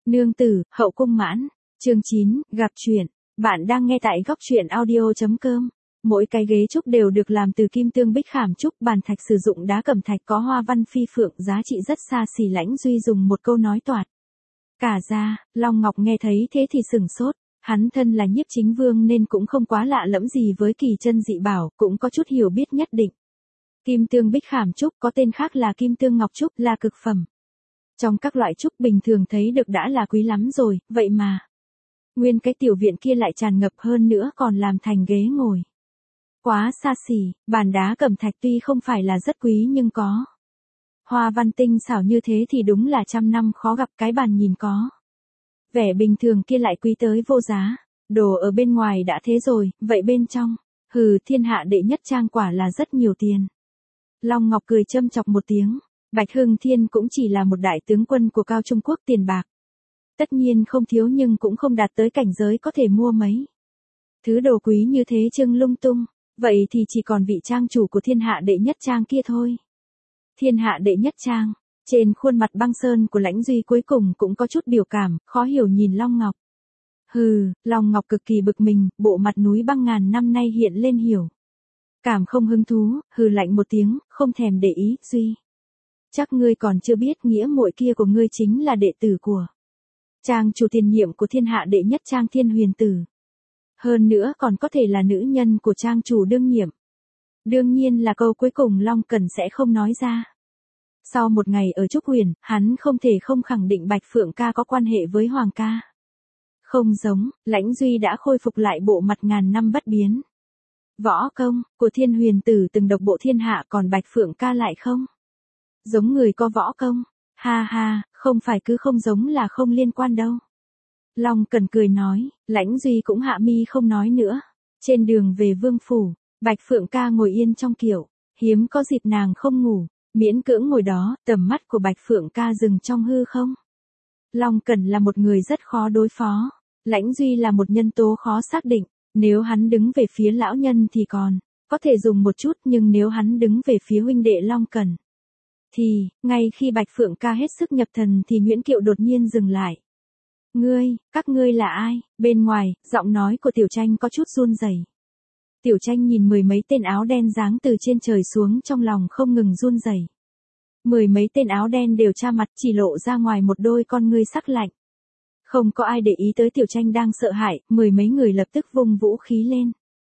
Nương tử, hậu cung mãn. Chương 9, gặp chuyện. Bạn đang nghe tại góc truyện audio.com. Mỗi cái ghế trúc đều được làm từ kim tương bích khảm trúc, bàn thạch sử dụng đá cẩm thạch có hoa văn phi phượng, giá trị rất xa xỉ. Lãnh Duy dùng một câu nói toạc cả ra. Long Ngọc nghe thấy thế thì sửng sốt. Hắn thân là nhiếp chính vương nên cũng không quá lạ lẫm gì với kỳ chân dị bảo, cũng có chút hiểu biết nhất định. Kim tương bích khảm trúc có tên khác là kim tương ngọc trúc, là cực phẩm. Trong các loại trúc bình thường thấy được đã là quý lắm rồi, vậy mà nguyên cái tiểu viện kia lại tràn ngập, hơn nữa còn làm thành ghế ngồi. Quá xa xỉ. Bàn đá cẩm thạch tuy không phải là rất quý nhưng có hoa văn tinh xảo như thế thì đúng là trăm năm khó gặp. Cái bàn nhìn có vẻ bình thường kia lại quý tới vô giá. Đồ ở bên ngoài đã thế rồi, vậy bên trong, thiên hạ đệ nhất trang quả là rất nhiều tiền. Long Ngọc cười châm chọc một tiếng. Bạch Hưng Thiên cũng chỉ là một đại tướng quân của Cao Trung Quốc, tiền bạc tất nhiên không thiếu nhưng cũng không đạt tới cảnh giới có thể mua mấy thứ đồ quý như thế trưng lung tung. Vậy thì chỉ còn vị trang chủ của thiên hạ đệ nhất trang kia thôi. Thiên hạ đệ nhất trang. Trên khuôn mặt băng sơn của Lãnh Duy cuối cùng cũng có chút biểu cảm, khó hiểu nhìn Long Ngọc. Long Ngọc cực kỳ bực mình, bộ mặt núi băng ngàn năm nay hiện lên hiểu cảm không hứng thú, lạnh một tiếng, không thèm để ý. Duy, chắc ngươi còn chưa biết nghĩa muội kia của ngươi chính là đệ tử của trang chủ tiền nhiệm của thiên hạ đệ nhất trang Thiên Huyền Tử. Hơn nữa còn có thể là nữ nhân của trang chủ đương nhiệm. Đương nhiên là câu cuối cùng Long Cẩn sẽ không nói ra. Sau một ngày ở Trúc Huyền, hắn không thể không khẳng định Bạch Phượng ca có quan hệ với Hoàng ca. Không giống, Lãnh Duy đã khôi phục lại bộ mặt ngàn năm bất biến. Võ công của Thiên Huyền Tử từng độc bộ thiên hạ, còn Bạch Phượng ca lại không giống người có võ công. Ha, không phải cứ không giống là không liên quan đâu. Long Cẩn cười nói. Lãnh Duy cũng hạ mi không nói nữa. Trên đường về vương phủ, Bạch Phượng ca ngồi yên trong kiệu. Hiếm có dịp nàng không ngủ, miễn cưỡng ngồi đó. Tầm mắt của Bạch Phượng ca dừng trong hư không. Long Cẩn là một người rất khó đối phó. Lãnh Duy là một nhân tố khó xác định. Nếu hắn đứng về phía lão nhân thì còn có thể dùng một chút, nhưng nếu hắn đứng về phía huynh đệ Long Cẩn thì, ngay khi Bạch Phượng ca hết sức nhập thần thì Nguyễn Kiệu đột nhiên dừng lại. Các ngươi là ai? Bên ngoài, giọng nói của Tiểu Tranh có chút run rẩy. Tiểu Tranh nhìn mười mấy tên áo đen giáng từ trên trời xuống, trong lòng không ngừng run rẩy. Mười mấy tên áo đen đều tra mặt, chỉ lộ ra ngoài một đôi con ngươi sắc lạnh. Không có ai để ý tới Tiểu Tranh đang sợ hãi, mười mấy người lập tức vung vũ khí lên.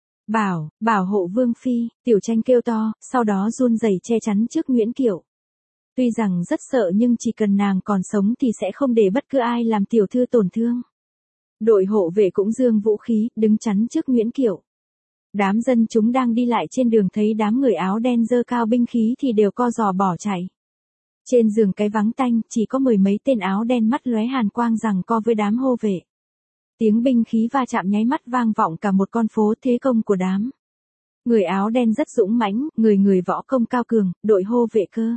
Bảo hộ Vương Phi, Tiểu Tranh kêu to, sau đó run rẩy che chắn trước Nguyễn Kiệu. Tuy rằng rất sợ nhưng chỉ cần nàng còn sống thì sẽ không để bất cứ ai làm tiểu thư tổn thương. Đội hộ vệ cũng giương vũ khí, đứng chắn trước Nguyễn Kiệu. Đám dân chúng đang đi lại trên đường thấy đám người áo đen giơ cao binh khí thì đều co giò bỏ chạy. Trên giường cái vắng tanh, chỉ có mười mấy tên áo đen mắt lóe hàn quang giằng co với đám hô vệ. Tiếng binh khí va chạm nháy mắt vang vọng cả một con phố. Thế công của đám người áo đen rất dũng mãnh, người võ công cao cường, đội hô vệ cơ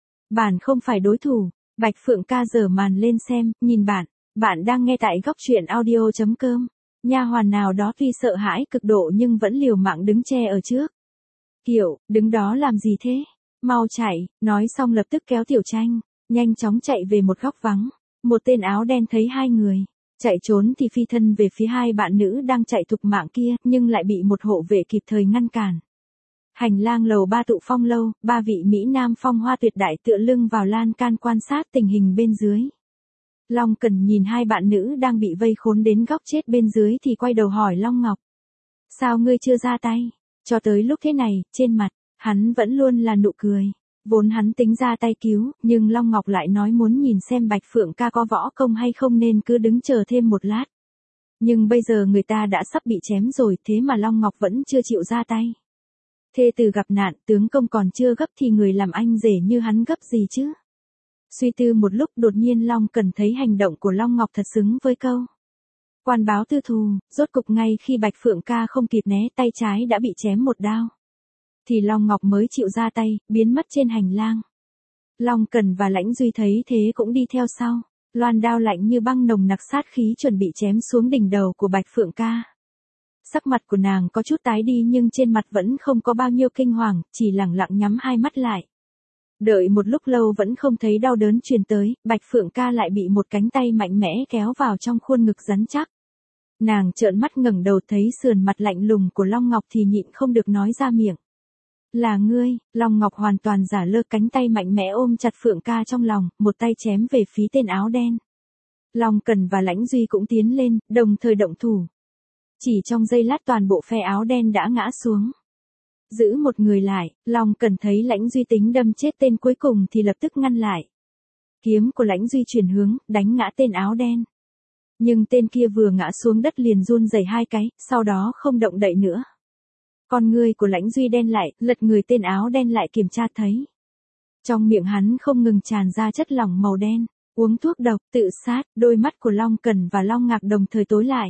bản không phải đối thủ. Bạch Phượng ca giở màn lên xem, nhìn bạn đang nghe tại góc truyện audio.com. Nha hoàn nào đó tuy sợ hãi cực độ nhưng vẫn liều mạng đứng che ở trước kiệu. Đứng đó làm gì thế? Mau chạy. Nói xong lập tức kéo Tiểu Tranh nhanh chóng chạy về một góc vắng. Một tên áo đen thấy hai người chạy trốn thì phi thân về phía hai bạn nữ đang chạy thục mạng kia, nhưng lại bị một hộ vệ kịp thời ngăn cản. Hành lang lầu 3 Tụ Phong lâu, ba vị mỹ nam phong hoa tuyệt đại tựa lưng vào lan can quan sát tình hình bên dưới. Long Cẩn nhìn hai bạn nữ đang bị vây khốn đến góc chết bên dưới thì quay đầu hỏi Long Ngọc. Sao ngươi chưa ra tay? Cho tới lúc thế này, trên mặt hắn vẫn luôn là nụ cười. Vốn hắn tính ra tay cứu, nhưng Long Ngọc lại nói muốn nhìn xem Bạch Phượng ca có võ công hay không nên cứ đứng chờ thêm một lát. Nhưng bây giờ người ta đã sắp bị chém rồi, thế mà Long Ngọc vẫn chưa chịu ra tay. Thê tử gặp nạn, tướng công còn chưa gấp thì người làm anh rể như hắn gấp gì chứ? Suy tư một lúc đột nhiên Long Cẩn thấy hành động của Long Ngọc thật xứng với câu quan báo tư thù. Rốt cục ngay khi Bạch Phượng ca không kịp né, tay trái đã bị chém một đao thì Long Ngọc mới chịu ra tay, biến mất trên hành lang. Long Cẩn và Lãnh Duy thấy thế cũng đi theo sau. Loan đao lạnh như băng nồng nặc sát khí chuẩn bị chém xuống đỉnh đầu của Bạch Phượng ca. Sắc mặt của nàng có chút tái đi nhưng trên mặt vẫn không có bao nhiêu kinh hoàng, chỉ lẳng lặng nhắm hai mắt lại. Đợi một lúc lâu vẫn không thấy đau đớn truyền tới, Bạch Phượng Ca lại bị một cánh tay mạnh mẽ kéo vào trong khuôn ngực rắn chắc. Nàng trợn mắt ngẩng đầu thấy sườn mặt lạnh lùng của Long Ngọc thì nhịn không được nói ra miệng. Là ngươi. Long Ngọc hoàn toàn giả lơ, cánh tay mạnh mẽ ôm chặt Phượng Ca trong lòng, một tay chém về phía tên áo đen. Long Cẩn và Lãnh Duy cũng tiến lên, đồng thời động thủ. Chỉ trong giây lát toàn bộ phe áo đen đã ngã xuống. Giữ một người lại, Long Cẩn thấy Lãnh Duy tính đâm chết tên cuối cùng thì lập tức ngăn lại. Kiếm của Lãnh Duy chuyển hướng, đánh ngã tên áo đen. Nhưng tên kia vừa ngã xuống đất liền run rẩy hai cái, sau đó không động đậy nữa. Con ngươi của Lãnh Duy đen lại, lật người tên áo đen lại kiểm tra thấy. Trong miệng hắn không ngừng tràn ra chất lỏng màu đen, uống thuốc độc, tự sát, đôi mắt của Long Cẩn và Long Ngạc đồng thời tối lại.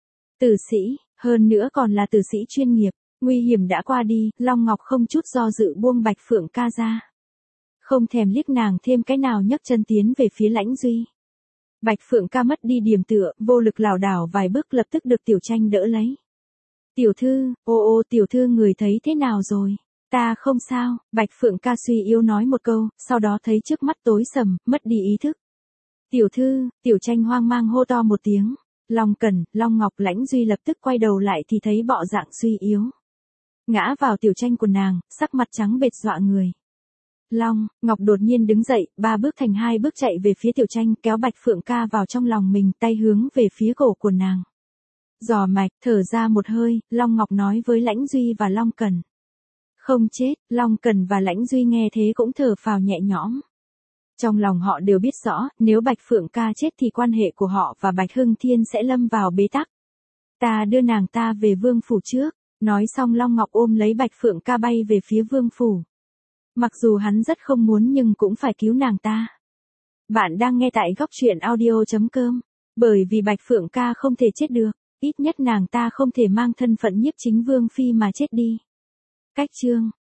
Tử sĩ, hơn nữa còn là tử sĩ chuyên nghiệp, nguy hiểm đã qua đi, Long Ngọc không chút do dự buông Bạch Phượng Ca ra. Không thèm liếc nàng thêm cái nào nhấc chân tiến về phía Lãnh Duy. Bạch Phượng Ca mất đi điểm tựa, vô lực lảo đảo vài bước lập tức được Tiểu Tranh đỡ lấy. Tiểu thư, ô tiểu thư người thấy thế nào rồi? Ta không sao, Bạch Phượng Ca suy yếu nói một câu, sau đó thấy trước mắt tối sầm, mất đi ý thức. Tiểu thư, Tiểu Tranh hoang mang hô to một tiếng. Long Cẩn, Long Ngọc, Lãnh Duy lập tức quay đầu lại thì thấy bộ dạng suy yếu. Ngã vào Tiểu Tranh của nàng, sắc mặt trắng bệch dọa người. Long Ngọc đột nhiên đứng dậy, 3 bước thành 2 bước chạy về phía Tiểu Tranh, kéo Bạch Phượng Ca vào trong lòng mình, tay hướng về phía cổ của nàng. Giò mạch, thở ra một hơi, Long Ngọc nói với Lãnh Duy và Long Cẩn. Không chết, Long Cẩn và Lãnh Duy nghe thế cũng thở phào nhẹ nhõm. Trong lòng họ đều biết rõ, nếu Bạch Phượng Ca chết thì quan hệ của họ và Bạch Hưng Thiên sẽ lâm vào bế tắc. Ta đưa nàng ta về vương phủ trước, nói xong Long Ngọc ôm lấy Bạch Phượng Ca bay về phía vương phủ. Mặc dù hắn rất không muốn nhưng cũng phải cứu nàng ta. Bạn đang nghe tại góc truyện audio.com, bởi vì Bạch Phượng Ca không thể chết được, ít nhất nàng ta không thể mang thân phận nhiếp chính vương phi mà chết đi. Cách chương